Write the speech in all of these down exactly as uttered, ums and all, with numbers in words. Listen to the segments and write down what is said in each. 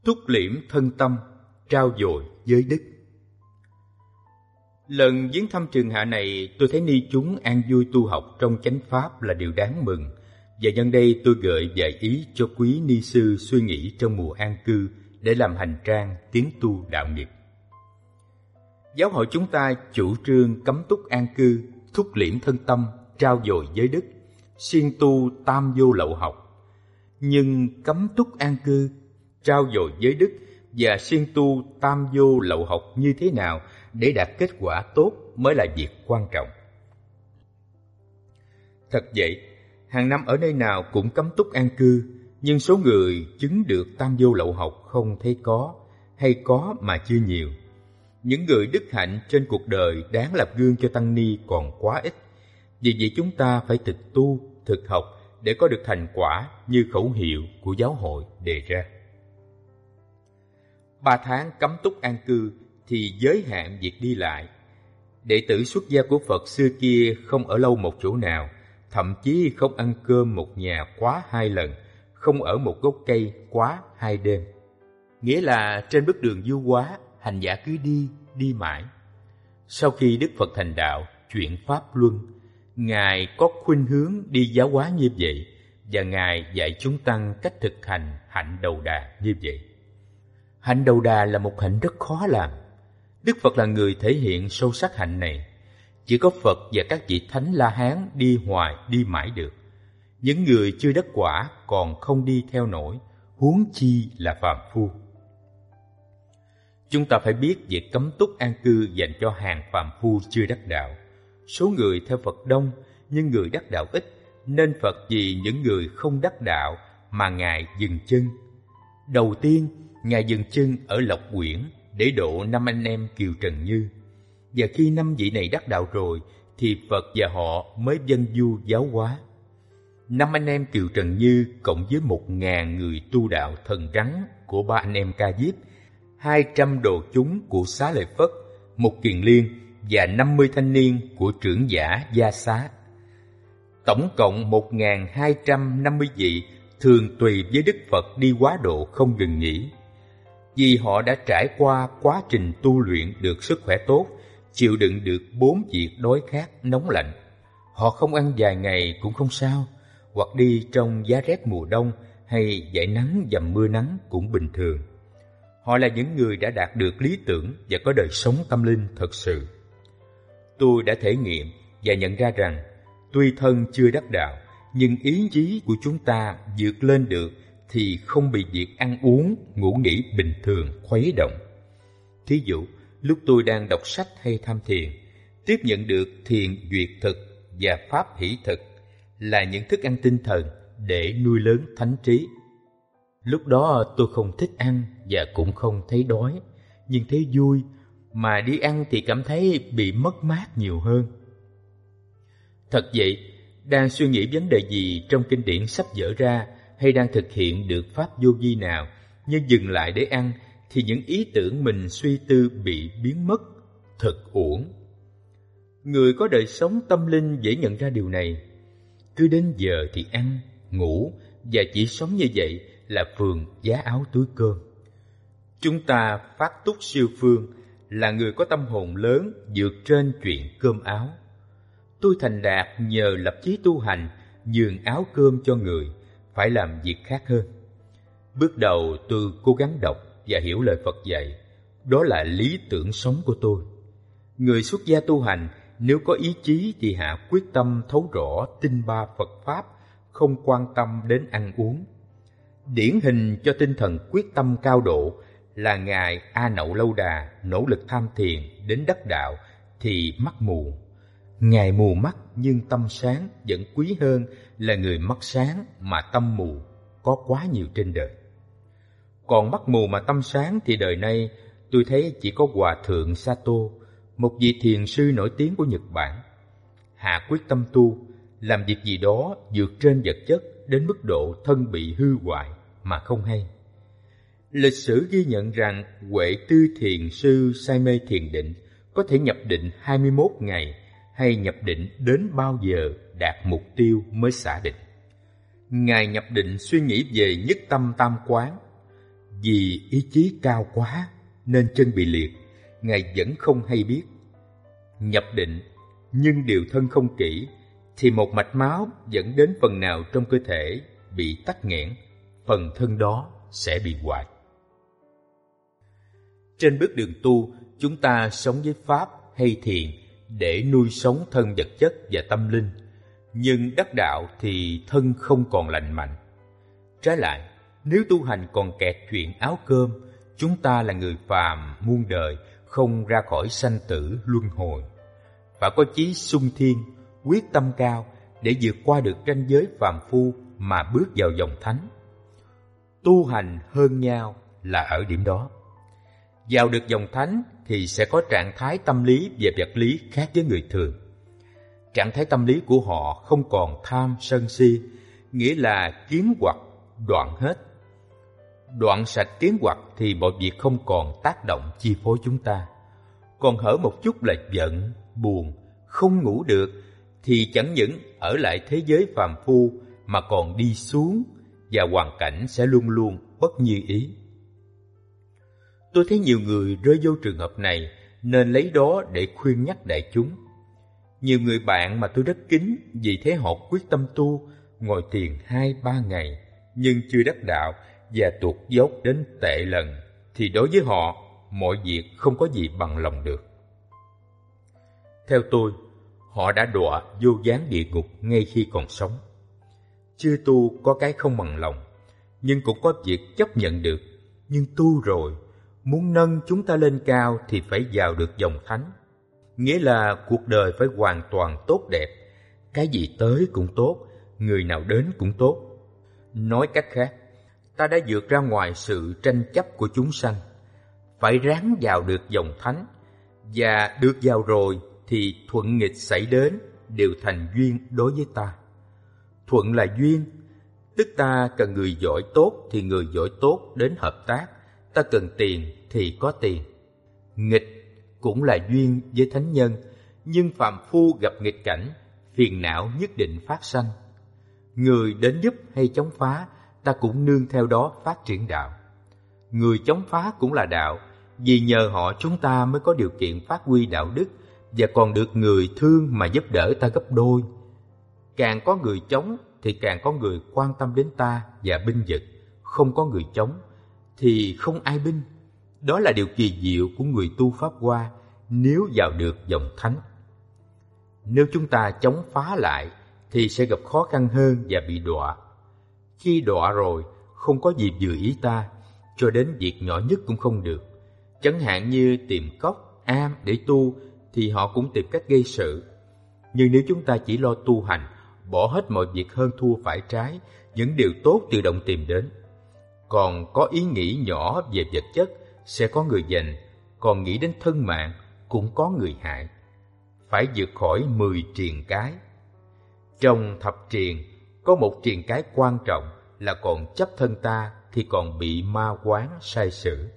Thúc liễm thân tâm, trao dồi giới đức. Lần viếng thăm trường hạ này, tôi thấy ni chúng an vui tu học trong chánh pháp là điều đáng mừng, và nhân đây tôi gợi vài ý cho quý ni sư suy nghĩ trong mùa an cư để làm hành trang tiến tu đạo nghiệp. Giáo hội chúng ta chủ trương cấm túc an cư, thúc liễm thân tâm, trao dồi giới đức, siêng tu tam vô lậu học. Nhưng cấm túc an cư, trao dồi giới đức và siêng tu tam vô lậu học như thế nào để đạt kết quả tốt mới là việc quan trọng. Thật vậy, hàng năm ở nơi nào cũng cấm túc an cư, nhưng số người chứng được tam vô lậu học không thấy có, hay có mà chưa nhiều. Những người đức hạnh trên cuộc đời đáng làm gương cho tăng ni còn quá ít. Vì vậy chúng ta phải thực tu, thực học để có được thành quả như khẩu hiệu của giáo hội đề ra. Ba tháng cấm túc an cư thì giới hạn việc đi lại. Đệ tử xuất gia của Phật xưa kia không ở lâu một chỗ nào, thậm chí không ăn cơm một nhà quá hai lần, không ở một gốc cây quá hai đêm. Nghĩa là trên bước đường du hóa, hành giả cứ đi, đi mãi. Sau khi Đức Phật thành đạo, chuyển Pháp Luân, Ngài có khuynh hướng đi giáo hóa như vậy, và Ngài dạy chúng tăng cách thực hành hạnh đầu đà như vậy. Hạnh đầu đà là một hạnh rất khó làm. Đức Phật là người thể hiện sâu sắc hạnh này. Chỉ có Phật và các vị Thánh La Hán đi hoài, đi mãi được. Những người chưa đắc quả còn không đi theo nổi, huống chi là phàm phu. Chúng ta phải biết việc cấm túc an cư dành cho hàng phàm phu chưa đắc đạo. Số người theo Phật đông, nhưng người đắc đạo ít, nên Phật vì những người không đắc đạo mà Ngài dừng chân. Đầu tiên, Ngài dừng chân ở Lộc Quyển để độ năm anh em Kiều Trần Như. Và khi năm vị này đắc đạo rồi, thì Phật và họ mới vâng du giáo hóa. Năm anh em Kiều Trần Như cộng với một ngàn người tu đạo thần rắn của ba anh em Ca Diếp, hai trăm đồ chúng của Xá Lợi Phất, một kiền liên và năm mươi thanh niên của trưởng giả Gia Xá. Tổng cộng một ngàn hai trăm năm mươi vị thường tùy với Đức Phật đi quá độ không ngừng nghỉ. Vì họ đã trải qua quá trình tu luyện được sức khỏe tốt, chịu đựng được bốn việc đói khát nóng lạnh. Họ không ăn vài ngày cũng không sao, hoặc đi trong giá rét mùa đông hay dải nắng dầm mưa nắng cũng bình thường. Họ là những người đã đạt được lý tưởng và có đời sống tâm linh thật sự. Tôi đã thể nghiệm và nhận ra rằng, tuy thân chưa đắc đạo, nhưng ý chí của chúng ta vượt lên được thì không bị việc ăn uống, ngủ nghỉ bình thường khuấy động. Thí dụ, lúc tôi đang đọc sách hay tham thiền, tiếp nhận được thiền duyệt thực và pháp hỷ thực là những thức ăn tinh thần để nuôi lớn thánh trí. Lúc đó tôi không thích ăn và cũng không thấy đói, nhưng thấy vui, mà đi ăn thì cảm thấy bị mất mát nhiều hơn. Thật vậy, đang suy nghĩ vấn đề gì trong kinh điển sắp dở ra, hay đang thực hiện được pháp vô vi nào, nhưng dừng lại để ăn, thì những ý tưởng mình suy tư bị biến mất, thật uổng. Người có đời sống tâm linh dễ nhận ra điều này. Cứ đến giờ thì ăn, ngủ, và chỉ sống như vậy là phường giá áo túi cơm. Chúng ta phát túc siêu phương, là người có tâm hồn lớn vượt trên chuyện cơm áo. Tôi thành đạt nhờ lập chí tu hành, nhường áo cơm cho người, phải làm việc khác hơn. Bước đầu tôi cố gắng đọc và hiểu lời Phật dạy, đó là lý tưởng sống của tôi. Người xuất gia tu hành, nếu có ý chí thì hạ quyết tâm thấu rõ tinh ba Phật Pháp, không quan tâm đến ăn uống. Điển hình cho tinh thần quyết tâm cao độ là Ngài A Nậu Lâu Đà nỗ lực tham thiền đến đắc đạo thì mắt mù. Ngài mù mắt nhưng tâm sáng vẫn quý hơn là người mắt sáng mà tâm mù có quá nhiều trên đời. Còn mắt mù mà tâm sáng thì đời nay tôi thấy chỉ có Hòa Thượng Sato, một vị thiền sư nổi tiếng của Nhật Bản. Hạ quyết tâm tu, làm việc gì đó vượt trên vật chất đến mức độ thân bị hư hoại mà không hay. Lịch sử ghi nhận rằng Huệ Tư thiền sư say mê thiền định có thể nhập định hai mươi mốt ngày, hay nhập định đến bao giờ đạt mục tiêu mới xả định. Ngài nhập định suy nghĩ về nhất tâm tam quán. Vì ý chí cao quá nên chân bị liệt, Ngài vẫn không hay biết. Nhập định nhưng điều thân không kỹ, thì một mạch máu dẫn đến phần nào trong cơ thể bị tắc nghẽn, phần thân đó sẽ bị hoại. Trên bước đường tu, chúng ta sống với Pháp hay thiền để nuôi sống thân vật chất và tâm linh, nhưng đắc đạo thì thân không còn lành mạnh. Trái lại, nếu tu hành còn kẹt chuyện áo cơm, chúng ta là người phàm muôn đời, không ra khỏi sanh tử luân hồi. Phải có chí sung thiên, quyết tâm cao để vượt qua được ranh giới phàm phu mà bước vào dòng thánh. Tu hành hơn nhau là ở điểm đó. Vào được dòng thánh thì sẽ có trạng thái tâm lý và vật lý khác với người thường. Trạng thái tâm lý của họ không còn tham sân si, nghĩa là kiến hoặc đoạn hết. Đoạn sạch kiến hoặc thì mọi việc không còn tác động chi phối chúng ta. Còn hở một chút là giận, buồn, không ngủ được, thì chẳng những ở lại thế giới phàm phu mà còn đi xuống, và hoàn cảnh sẽ luôn luôn bất như ý. Tôi thấy nhiều người rơi vô trường hợp này nên lấy đó để khuyên nhắc đại chúng. Nhiều người bạn mà tôi rất kính, vì thế họ quyết tâm tu, ngồi thiền hai ba ngày nhưng chưa đắc đạo và tuột dốc đến tệ lần, thì đối với họ mọi việc không có gì bằng lòng được. Theo tôi, họ đã đọa vô gián địa ngục ngay khi còn sống. Chưa tu có cái không bằng lòng, nhưng cũng có việc chấp nhận được. Nhưng tu rồi, muốn nâng chúng ta lên cao thì phải vào được dòng thánh. Nghĩa là cuộc đời phải hoàn toàn tốt đẹp, cái gì tới cũng tốt, người nào đến cũng tốt. Nói cách khác, ta đã vượt ra ngoài sự tranh chấp của chúng sanh, phải ráng vào được dòng thánh, và được vào rồi thì thuận nghịch xảy đến đều thành duyên đối với ta. Thuận là duyên, tức ta cần người giỏi tốt thì người giỏi tốt đến hợp tác, ta cần tiền thì có tiền. Nghịch cũng là duyên với thánh nhân, nhưng phàm phu gặp nghịch cảnh, phiền não nhất định phát sanh. Người đến giúp hay chống phá, ta cũng nương theo đó phát triển đạo. Người chống phá cũng là đạo, vì nhờ họ chúng ta mới có điều kiện phát huy đạo đức, và còn được người thương mà giúp đỡ ta gấp đôi. Càng có người chống thì càng có người quan tâm đến ta và binh vực. Không có người chống thì không ai binh. Đó là điều kỳ diệu của người tu Pháp Hoa nếu vào được dòng thánh. Nếu chúng ta chống phá lại thì sẽ gặp khó khăn hơn và bị đọa. Khi đọa rồi, không có gì vừa ý ta, cho đến việc nhỏ nhất cũng không được. Chẳng hạn như tìm cốc, am để tu thì họ cũng tìm cách gây sự. Nhưng nếu chúng ta chỉ lo tu hành, bỏ hết mọi việc hơn thua phải trái, những điều tốt tự động tìm đến. Còn có ý nghĩ nhỏ về vật chất, sẽ có người giành, còn nghĩ đến thân mạng, cũng có người hại. Phải vượt khỏi mười triền cái. Trong thập triền, có một triền cái quan trọng là còn chấp thân ta thì còn bị ma quán sai sử.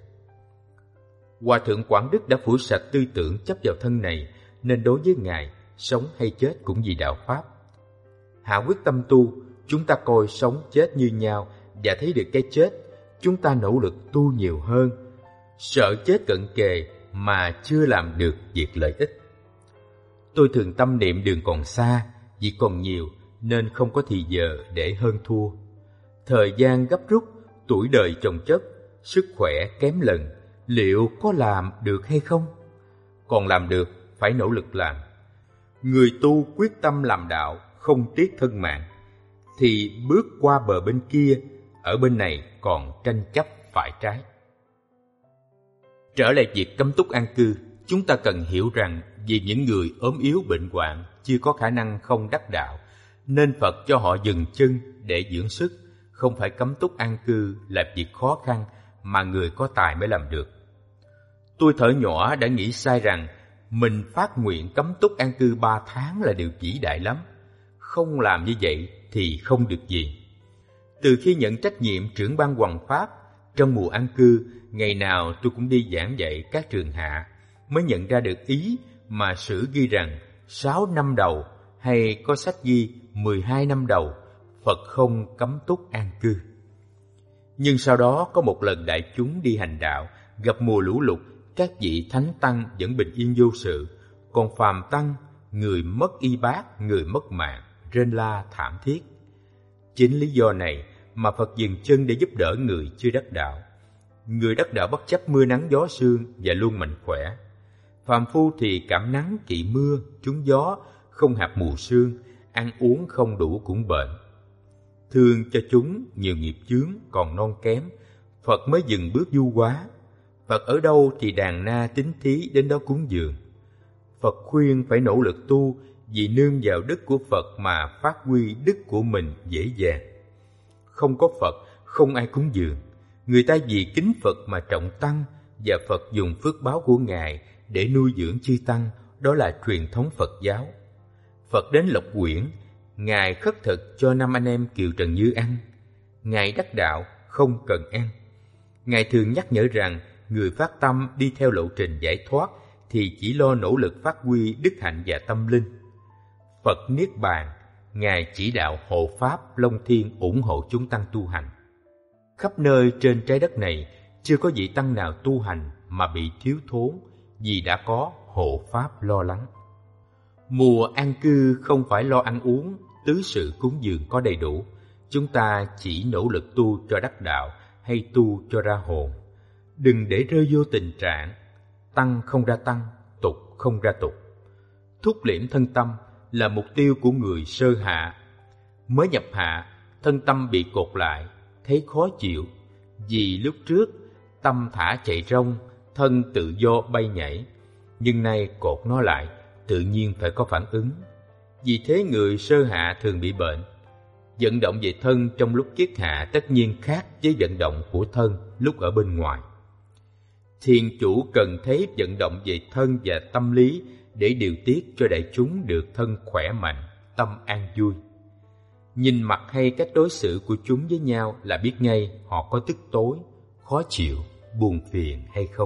Hòa thượng Quảng Đức đã phủi sạch tư tưởng chấp vào thân này, nên đối với Ngài, sống hay chết cũng vì đạo Pháp. Hạ quyết tâm tu, chúng ta coi sống chết như nhau và thấy được cái chết, chúng ta nỗ lực tu nhiều hơn. Sợ chết cận kề mà chưa làm được việc lợi ích. Tôi thường tâm niệm đường còn xa, việc còn nhiều nên không có thì giờ để hơn thua. Thời gian gấp rút, tuổi đời chồng chất, sức khỏe kém lần, liệu có làm được hay không? Còn làm được, phải nỗ lực làm. Người tu quyết tâm làm đạo, không tiếc thân mạng, thì bước qua bờ bên kia, ở bên này còn tranh chấp phải trái. Trở lại việc cấm túc an cư, chúng ta cần hiểu rằng vì những người ốm yếu bệnh hoạn, chưa có khả năng không đắc đạo, nên Phật cho họ dừng chân để dưỡng sức, không phải cấm túc an cư là việc khó khăn mà người có tài mới làm được. Tôi thở nhỏ đã nghĩ sai rằng mình phát nguyện cấm túc an cư ba tháng là điều vĩ đại lắm. Không làm như vậy thì không được gì. Từ khi nhận trách nhiệm trưởng ban hoằng pháp, trong mùa an cư, ngày nào tôi cũng đi giảng dạy các trường hạ, mới nhận ra được ý mà sử ghi rằng sáu năm đầu, hay có sách ghi mười hai năm đầu, Phật không cấm túc an cư. Nhưng sau đó có một lần đại chúng đi hành đạo, gặp mùa lũ lụt, các vị thánh tăng vẫn bình yên vô sự, còn phàm tăng, người mất y bát, người mất mạng, rên la thảm thiết. Chính lý do này mà Phật dừng chân để giúp đỡ người chưa đắc đạo. Người đắc đạo bất chấp mưa nắng gió sương và luôn mạnh khỏe. Phàm phu thì cảm nắng kỵ mưa, trúng gió, không hạt mù sương, ăn uống không đủ cũng bệnh. Thương cho chúng nhiều nghiệp chướng còn non kém, Phật mới dừng bước du hóa. Phật ở đâu thì đàn na tín thí đến đó cúng dường. Phật khuyên phải nỗ lực tu, vì nương vào đức của Phật mà phát huy đức của mình dễ dàng. Không có Phật, không ai cúng dường. Người ta vì kính Phật mà trọng tăng, và Phật dùng phước báo của Ngài để nuôi dưỡng chư tăng, đó là truyền thống Phật giáo. Phật đến Lộc Quyển, Ngài khất thực cho năm anh em Kiều Trần Như ăn. Ngài đắc đạo không cần ăn. Ngài thường nhắc nhở rằng người phát tâm đi theo lộ trình giải thoát thì chỉ lo nỗ lực phát huy đức hạnh và tâm linh. Phật Niết Bàn, Ngài chỉ đạo hộ pháp Long Thiên ủng hộ chúng tăng tu hành. Khắp nơi trên trái đất này chưa có vị tăng nào tu hành mà bị thiếu thốn, vì đã có hộ pháp lo lắng. Mùa an cư không phải lo ăn uống, tứ sự cúng dường có đầy đủ. Chúng ta chỉ nỗ lực tu cho đắc đạo hay tu cho ra hồn. Đừng để rơi vô tình trạng tăng không ra tăng, tục không ra tục. Thúc liễm thân tâm là mục tiêu của người sơ hạ. Mới nhập hạ, thân tâm bị cột lại, thấy khó chịu. Vì lúc trước, tâm thả chạy rong, thân tự do bay nhảy. Nhưng nay cột nó lại, tự nhiên phải có phản ứng. Vì thế người sơ hạ thường bị bệnh. Vận động về thân trong lúc kiết hạ tất nhiên khác với vận động của thân lúc ở bên ngoài. Thiền chủ cần thấy vận động về thân và tâm lý để điều tiết cho đại chúng được thân khỏe mạnh, tâm an vui. Nhìn mặt hay cách đối xử của chúng với nhau là biết ngay họ có tức tối, khó chịu, buồn phiền hay không.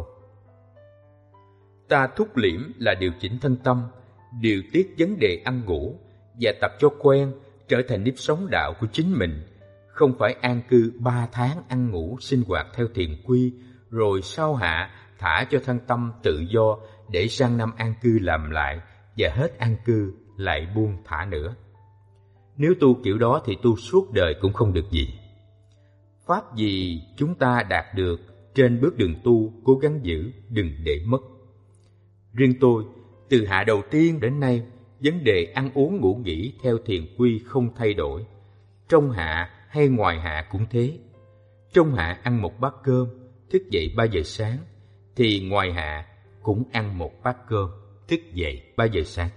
Ta thúc liễm là điều chỉnh thân tâm, điều tiết vấn đề ăn ngủ và tập cho quen trở thành nếp sống đạo của chính mình, không phải an cư ba tháng ăn ngủ sinh hoạt theo thiền quy, rồi sau hạ thả cho thân tâm tự do để sang năm an cư làm lại và hết an cư lại buông thả nữa. Nếu tu kiểu đó thì tu suốt đời cũng không được gì. Pháp gì chúng ta đạt được trên bước đường tu cố gắng giữ, đừng để mất. Riêng tôi, từ hạ đầu tiên đến nay, vấn đề ăn uống ngủ nghỉ theo thiền quy không thay đổi. Trong hạ hay ngoài hạ cũng thế. Trong hạ ăn một bát cơm, thức dậy ba giờ sáng, thì ngoài hạ cũng ăn một bát cơm, thức dậy ba giờ sáng.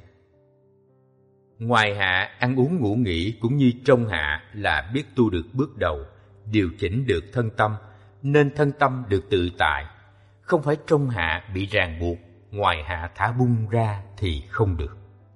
Ngoài hạ ăn uống ngủ nghỉ cũng như trong hạ là biết tu được bước đầu, điều chỉnh được thân tâm, nên thân tâm được tự tại. Không phải trong hạ bị ràng buộc, ngoài hạ thả bung ra thì không được.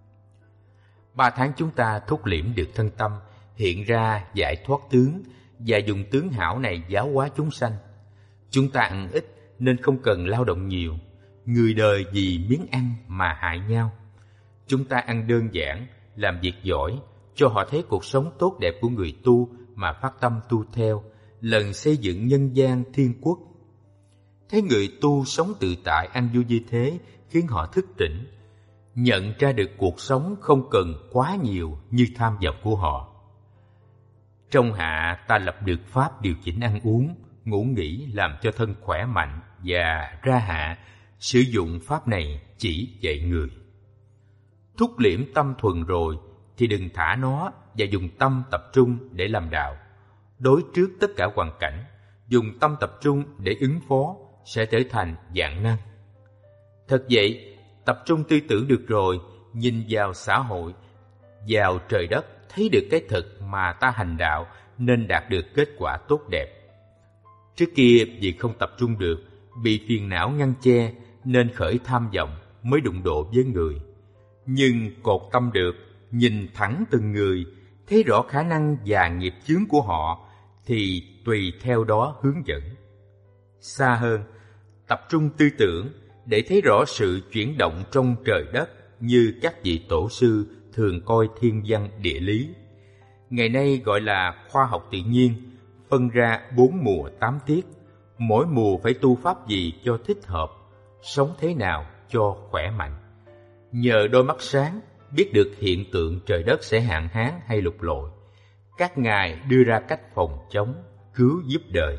Ba tháng chúng ta thúc liễm được thân tâm, hiện ra giải thoát tướng và dùng tướng hảo này giáo hóa chúng sanh. Chúng ta ăn ít nên không cần lao động nhiều, người đời vì miếng ăn mà hại nhau. Chúng ta ăn đơn giản, làm việc giỏi, cho họ thấy cuộc sống tốt đẹp của người tu mà phát tâm tu theo, lần xây dựng nhân gian thiên quốc. Thấy người tu sống tự tại an vui như thế khiến họ thức tỉnh, nhận ra được cuộc sống không cần quá nhiều như tham vọng của họ. Trong hạ ta lập được pháp điều chỉnh ăn uống, ngủ nghỉ làm cho thân khỏe mạnh, và ra hạ sử dụng pháp này chỉ dạy người. Thúc liễm tâm thuần rồi thì đừng thả nó và dùng tâm tập trung để làm đạo. Đối trước tất cả hoàn cảnh, dùng tâm tập trung để ứng phó sẽ trở thành vạn năng. Thật vậy, tập trung tư tưởng được rồi, nhìn vào xã hội, vào trời đất, thấy được cái thực mà ta hành đạo nên đạt được kết quả tốt đẹp. Trước kia vì không tập trung được, bị phiền não ngăn che nên khởi tham vọng mới đụng độ với người. Nhưng cột tâm được, nhìn thẳng từng người, thấy rõ khả năng và nghiệp chướng của họ thì tùy theo đó hướng dẫn. Xa hơn, tập trung tư tưởng để thấy rõ sự chuyển động trong trời đất như các vị tổ sư thường coi thiên văn địa lý. Ngày nay gọi là khoa học tự nhiên, phân ra bốn mùa tám tiết, mỗi mùa phải tu pháp gì cho thích hợp, sống thế nào cho khỏe mạnh. Nhờ đôi mắt sáng, biết được hiện tượng trời đất sẽ hạn hán hay lụt lội, các ngài đưa ra cách phòng chống, cứu giúp đời.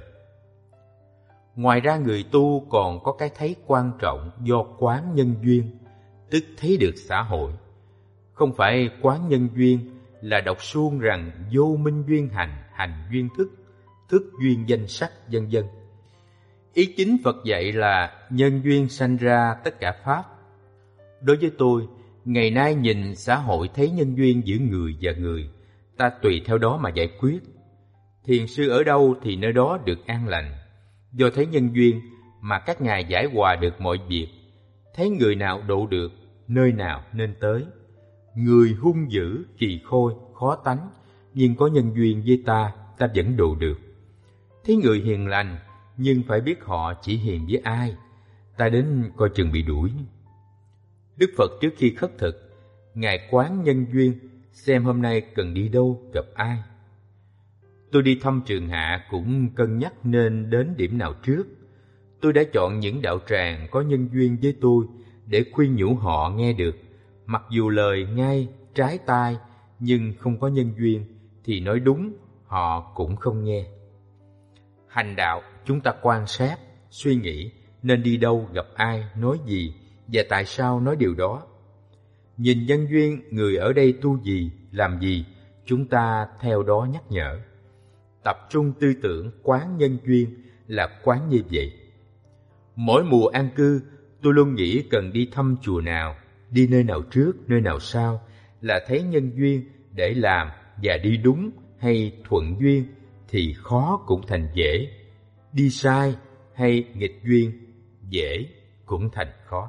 Ngoài ra người tu còn có cái thấy quan trọng do quán nhân duyên, tức thấy được xã hội. Không phải quán nhân duyên là đọc suông rằng vô minh duyên hành, hành duyên thức, thức duyên danh sắc, vân vân. Ý chính Phật dạy là nhân duyên sanh ra tất cả pháp. Đối với tôi, ngày nay nhìn xã hội thấy nhân duyên giữa người và người, ta tùy theo đó mà giải quyết. Thiền sư ở đâu thì nơi đó được an lành. Do thấy nhân duyên mà các ngài giải hòa được mọi việc. Thấy người nào độ được, nơi nào nên tới. Người hung dữ, kỳ khôi, khó tánh, nhưng có nhân duyên với ta, ta vẫn độ được. Thấy người hiền lành, nhưng phải biết họ chỉ hiền với ai, ta đến coi chừng bị đuổi. Đức Phật trước khi khất thực, ngài quán nhân duyên, xem hôm nay cần đi đâu, gặp ai. Tôi đi thăm Trường Hạ cũng cân nhắc nên đến điểm nào trước. Tôi đã chọn những đạo tràng có nhân duyên với tôi để khuyên nhủ họ nghe được. Mặc dù lời ngay, trái tai, nhưng không có nhân duyên thì nói đúng, họ cũng không nghe. Hành đạo, chúng ta quan sát, suy nghĩ nên đi đâu, gặp ai, nói gì và tại sao nói điều đó. Nhìn nhân duyên người ở đây tu gì, làm gì, chúng ta theo đó nhắc nhở. Tập trung tư tưởng quán nhân duyên là quán như vậy. Mỗi mùa an cư, tôi luôn nghĩ cần đi thăm chùa nào, đi nơi nào trước, nơi nào sau, là thấy nhân duyên để làm và đi đúng hay thuận duyên thì khó cũng thành dễ, đi sai hay nghịch duyên, dễ cũng thành khó.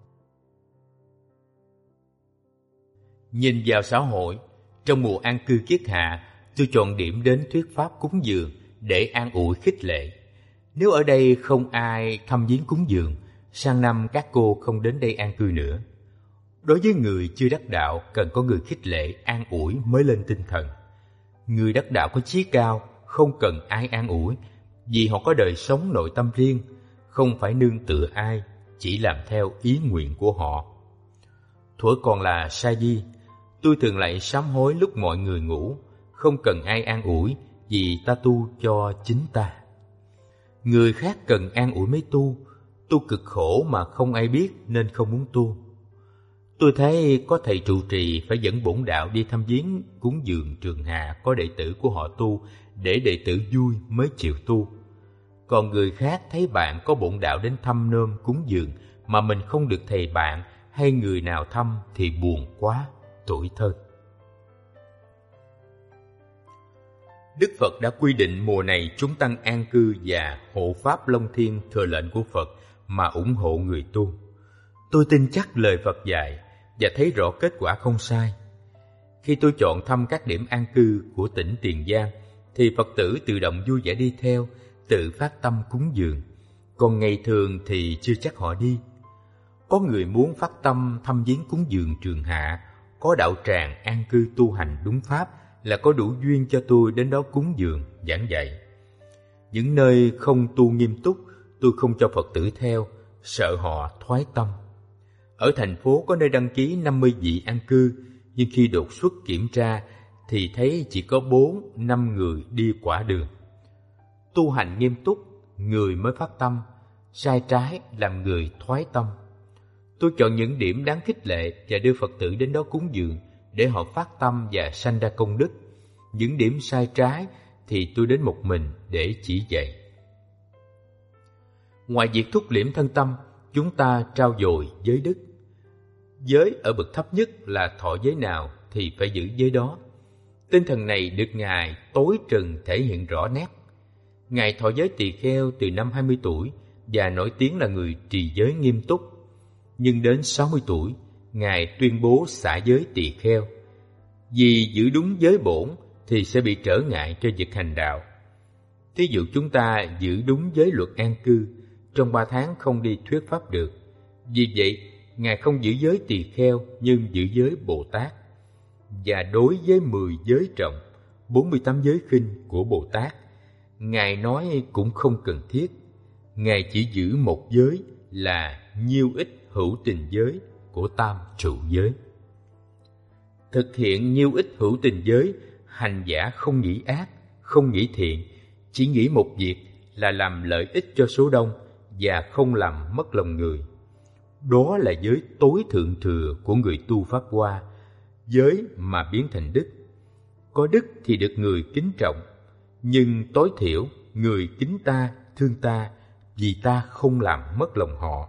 Nhìn vào xã hội, trong mùa an cư kiết hạ, tôi chọn điểm đến thuyết pháp cúng dường để an ủi khích lệ. Nếu ở đây không ai thăm viếng cúng dường, sang năm các cô không đến đây an cư nữa. Đối với người chưa đắc đạo, cần có người khích lệ, an ủi mới lên tinh thần. Người đắc đạo có chí cao, không cần ai an ủi, vì họ có đời sống nội tâm riêng, không phải nương tựa ai, chỉ làm theo ý nguyện của họ. Thuở còn là sa di, tôi thường lại sám hối lúc mọi người ngủ, không cần ai an ủi, vì ta tu cho chính ta. Người khác cần an ủi mới tu, tu cực khổ mà không ai biết nên không muốn tu. Tôi thấy có thầy trụ trì phải dẫn bổn đạo đi thăm viếng cúng dường Trường Hạ có đệ tử của họ tu, để đệ tử vui mới chịu tu. Còn người khác thấy bạn có bổn đạo đến thăm nôm cúng dường mà mình không được thầy bạn hay người nào thăm thì buồn quá, tủi thân. Đức Phật đã quy định mùa này chúng tăng an cư và hộ pháp Long Thiên thừa lệnh của Phật mà ủng hộ người tu. Tôi tin chắc lời Phật dạy và thấy rõ kết quả không sai. Khi tôi chọn thăm các điểm an cư của tỉnh Tiền Giang, thì Phật tử tự động vui vẻ đi theo, tự phát tâm cúng dường. Còn ngày thường thì chưa chắc họ đi. Có người muốn phát tâm thăm viếng cúng dường Trường Hạ, có đạo tràng an cư tu hành đúng pháp là có đủ duyên cho tôi đến đó cúng dường, giảng dạy. Những nơi không tu nghiêm túc, tôi không cho Phật tử theo, sợ họ thoái tâm. Ở thành phố có nơi đăng ký năm mươi vị an cư, nhưng khi đột xuất kiểm tra thì thấy chỉ có bốn, năm người đi quả đường. Tu hành nghiêm túc, người mới phát tâm, sai trái làm người thoái tâm. Tôi chọn những điểm đáng khích lệ và đưa Phật tử đến đó cúng dường để họ phát tâm và sanh ra công đức. Những điểm sai trái thì tôi đến một mình để chỉ dạy. Ngoài việc thúc liễm thân tâm, chúng ta trao dồi giới đức. Giới ở bậc thấp nhất là thọ giới nào thì phải giữ giới đó. Tinh thần này được Ngài tối trần thể hiện rõ nét. Ngài thọ giới tỳ kheo từ năm hai mươi tuổi và nổi tiếng là người trì giới nghiêm túc. Nhưng đến sáu mươi tuổi, Ngài tuyên bố xả giới tỳ kheo. Vì giữ đúng giới bổn thì sẽ bị trở ngại cho việc hành đạo. Thí dụ chúng ta giữ đúng giới luật an cư, trong ba tháng không đi thuyết pháp được. Vì vậy, Ngài không giữ giới tỳ kheo nhưng giữ giới Bồ Tát. Và đối với mười giới trọng, bốn mươi tám giới khinh của Bồ Tát, Ngài nói cũng không cần thiết. Ngài chỉ giữ một giới là nhiêu ích hữu tình giới của tam trụ giới. Thực hiện nhiêu ích hữu tình giới, hành giả không nghĩ ác, không nghĩ thiện, chỉ nghĩ một việc là làm lợi ích cho số đông và không làm mất lòng người. Đó là giới tối thượng thừa của người tu Pháp Hoa, giới mà biến thành đức. Có đức thì được người kính trọng, nhưng tối thiểu người kính ta, thương ta, vì ta không làm mất lòng họ.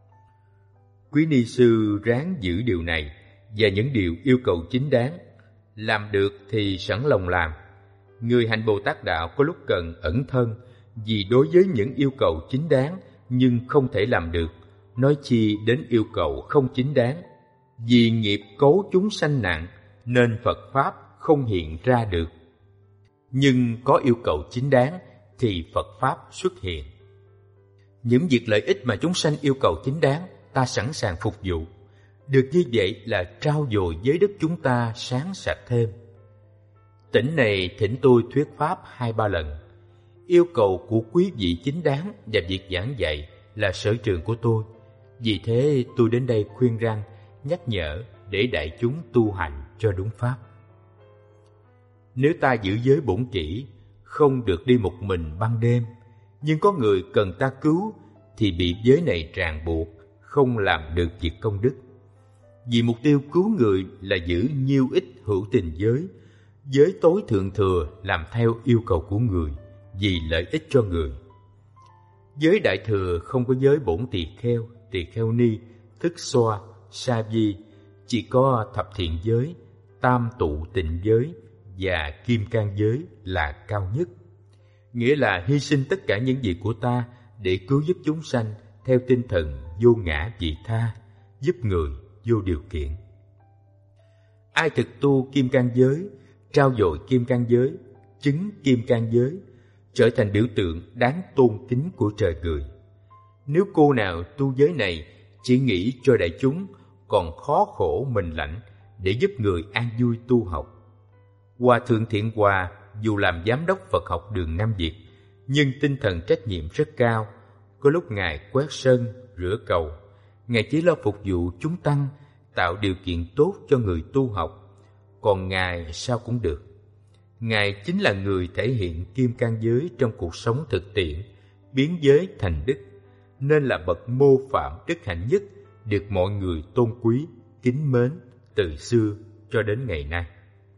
Quý ni sư ráng giữ điều này và những điều yêu cầu chính đáng. Làm được thì sẵn lòng làm. Người hành Bồ Tát đạo có lúc cần ẩn thân, vì đối với những yêu cầu chính đáng nhưng không thể làm được, nói chi đến yêu cầu không chính đáng. Vì nghiệp cấu chúng sanh nặng nên Phật Pháp không hiện ra được. Nhưng có yêu cầu chính đáng thì Phật Pháp xuất hiện. Những việc lợi ích mà chúng sanh yêu cầu chính đáng, ta sẵn sàng phục vụ. Được như vậy là trao dồi giới đức chúng ta sáng sạch thêm. Tỉnh này thỉnh tôi thuyết Pháp hai ba lần. Yêu cầu của quý vị chính đáng và việc giảng dạy là sở trường của tôi. Vì thế tôi đến đây khuyên răn, nhắc nhở để đại chúng tu hành cho đúng Pháp. Nếu ta giữ giới bổn kỹ, không được đi một mình ban đêm, nhưng có người cần ta cứu, thì bị giới này ràng buộc, không làm được việc công đức. Vì mục tiêu cứu người là giữ nhiêu ích hữu tình giới, giới tối thượng thừa làm theo yêu cầu của người, vì lợi ích cho người. Giới đại thừa không có giới bổn tỳ kheo, tỳ kheo ni, thức xoa, sa vi, chỉ có thập thiện giới, tam tụ tịnh giới và kim cang giới là cao nhất. Nghĩa là hy sinh tất cả những gì của ta để cứu giúp chúng sanh theo tinh thần vô ngã vị tha, giúp người vô điều kiện. Ai thực tu kim cang giới, trao dồi kim cang giới, chứng kim cang giới, trở thành biểu tượng đáng tôn kính của trời người. Nếu cô nào tu giới này chỉ nghĩ cho đại chúng, còn khó khổ mình lãnh để giúp người an vui tu học. Hòa thượng Thiện Hòa dù làm giám đốc Phật học đường Nam Việt, nhưng tinh thần trách nhiệm rất cao. Có lúc Ngài quét sân, rửa cầu, Ngài chỉ lo phục vụ chúng tăng, tạo điều kiện tốt cho người tu học. Còn Ngài sao cũng được. Ngài chính là người thể hiện kim cang giới trong cuộc sống thực tiễn, biến giới thành đức, nên là bậc mô phạm đức hạnh nhất, được mọi người tôn quý, kính mến từ xưa cho đến ngày nay.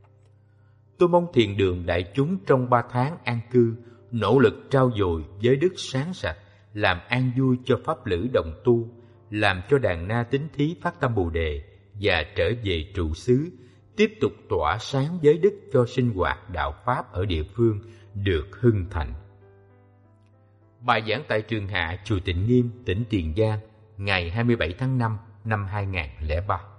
Tôi mong thiền đường đại chúng trong ba tháng an cư nỗ lực trao dồi giới đức sáng sạch, làm an vui cho pháp lữ đồng tu, làm cho đàn na tín thí phát tâm Bồ đề và trở về trụ xứ, tiếp tục tỏa sáng giới đức cho sinh hoạt đạo pháp ở địa phương được hưng thịnh. Bài giảng tại Trường Hạ, chùa Tịnh Nghiêm, tỉnh Tiền Giang, ngày hai mươi bảy tháng năm năm hai nghìn không trăm lẻ ba.